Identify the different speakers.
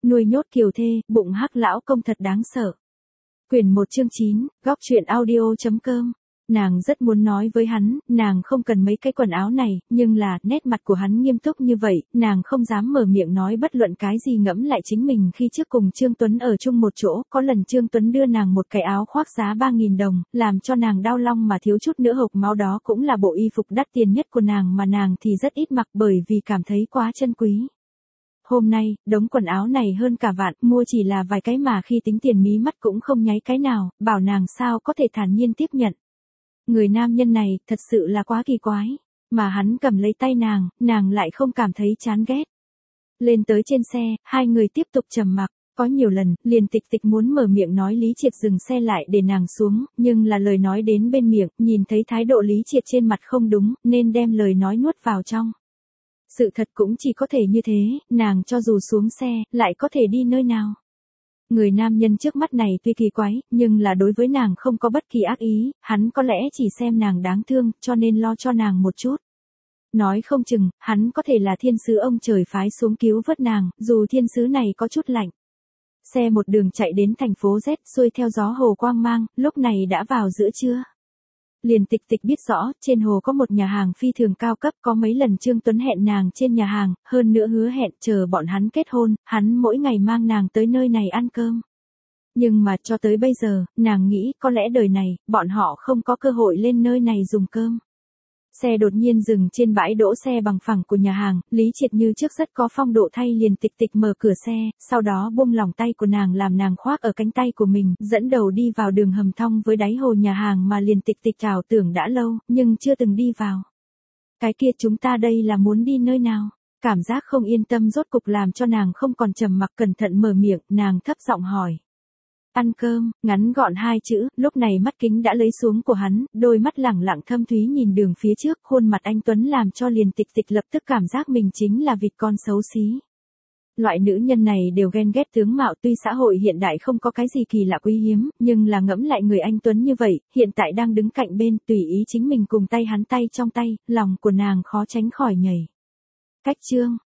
Speaker 1: Nuôi nhốt kiều thê, bụng hắc lão công thật đáng sợ. Quyển 1 chương 9, góc truyện audio.com. Nàng rất muốn nói với hắn, nàng không cần mấy cái quần áo này, nhưng là, nét mặt của hắn nghiêm túc như vậy, nàng không dám mở miệng nói bất luận cái gì. Ngẫm lại chính mình khi trước cùng Trương Tuấn ở chung một chỗ, có lần Trương Tuấn đưa nàng một cái áo khoác giá 3.000 đồng, làm cho nàng đau lòng mà thiếu chút nữa hộc máu. Đó cũng là bộ y phục đắt tiền nhất của nàng mà nàng thì rất ít mặc bởi vì cảm thấy quá chân quý. Hôm nay, đống quần áo này hơn cả vạn, mua chỉ là vài cái mà khi tính tiền mí mắt cũng không nháy cái nào, bảo nàng sao có thể thản nhiên tiếp nhận. Người nam nhân này, thật sự là quá kỳ quái, mà hắn cầm lấy tay nàng lại không cảm thấy chán ghét. Lên tới trên xe, hai người tiếp tục trầm mặc, có nhiều lần, liền tịch tịch muốn mở miệng nói Lý Triệt dừng xe lại để nàng xuống, nhưng là lời nói đến bên miệng, nhìn thấy thái độ Lý Triệt trên mặt không đúng, nên đem lời nói nuốt vào trong. Sự thật cũng chỉ có thể như thế, nàng cho dù xuống xe, lại có thể đi nơi nào. Người nam nhân trước mắt này tuy kỳ quái, nhưng là đối với nàng không có bất kỳ ác ý, hắn có lẽ chỉ xem nàng đáng thương, cho nên lo cho nàng một chút. Nói không chừng, hắn có thể là thiên sứ ông trời phái xuống cứu vớt nàng, dù thiên sứ này có chút lạnh. Xe một đường chạy đến thành phố Z, xuôi theo gió hồ quang mang, lúc này đã vào giữa trưa. Liền tịch tịch biết rõ, trên hồ có một nhà hàng phi thường cao cấp, có mấy lần Trương Tuấn hẹn nàng trên nhà hàng, hơn nữa hứa hẹn chờ bọn hắn kết hôn, hắn mỗi ngày mang nàng tới nơi này ăn cơm. Nhưng mà cho tới bây giờ, nàng nghĩ có lẽ đời này, bọn họ không có cơ hội lên nơi này dùng cơm. Xe đột nhiên dừng trên bãi đỗ xe bằng phẳng của nhà hàng, Lý Triệt như trước rất có phong độ thay liền tịch tịch mở cửa xe, sau đó buông lỏng tay của nàng làm nàng khoác ở cánh tay của mình, dẫn đầu đi vào đường hầm thong với đáy hồ nhà hàng mà liền tịch tịch trào tưởng đã lâu, nhưng chưa từng đi vào. Cái kia chúng ta đây là muốn đi nơi nào? Cảm giác không yên tâm rốt cục làm cho nàng không còn trầm mặc, cẩn thận mở miệng, nàng thấp giọng hỏi. Ăn cơm, ngắn gọn hai chữ, lúc này mắt kính đã lấy xuống của hắn, đôi mắt lẳng lặng thâm thúy nhìn đường phía trước, khuôn mặt anh Tuấn làm cho liền tịch tịch lập tức cảm giác mình chính là vịt con xấu xí. Loại nữ nhân này đều ghen ghét tướng mạo, tuy xã hội hiện đại không có cái gì kỳ lạ quý hiếm, nhưng là ngẫm lại người anh Tuấn như vậy, hiện tại đang đứng cạnh bên, tùy ý chính mình cùng tay hắn tay trong tay, lòng của nàng khó tránh khỏi nhảy. Cách chương,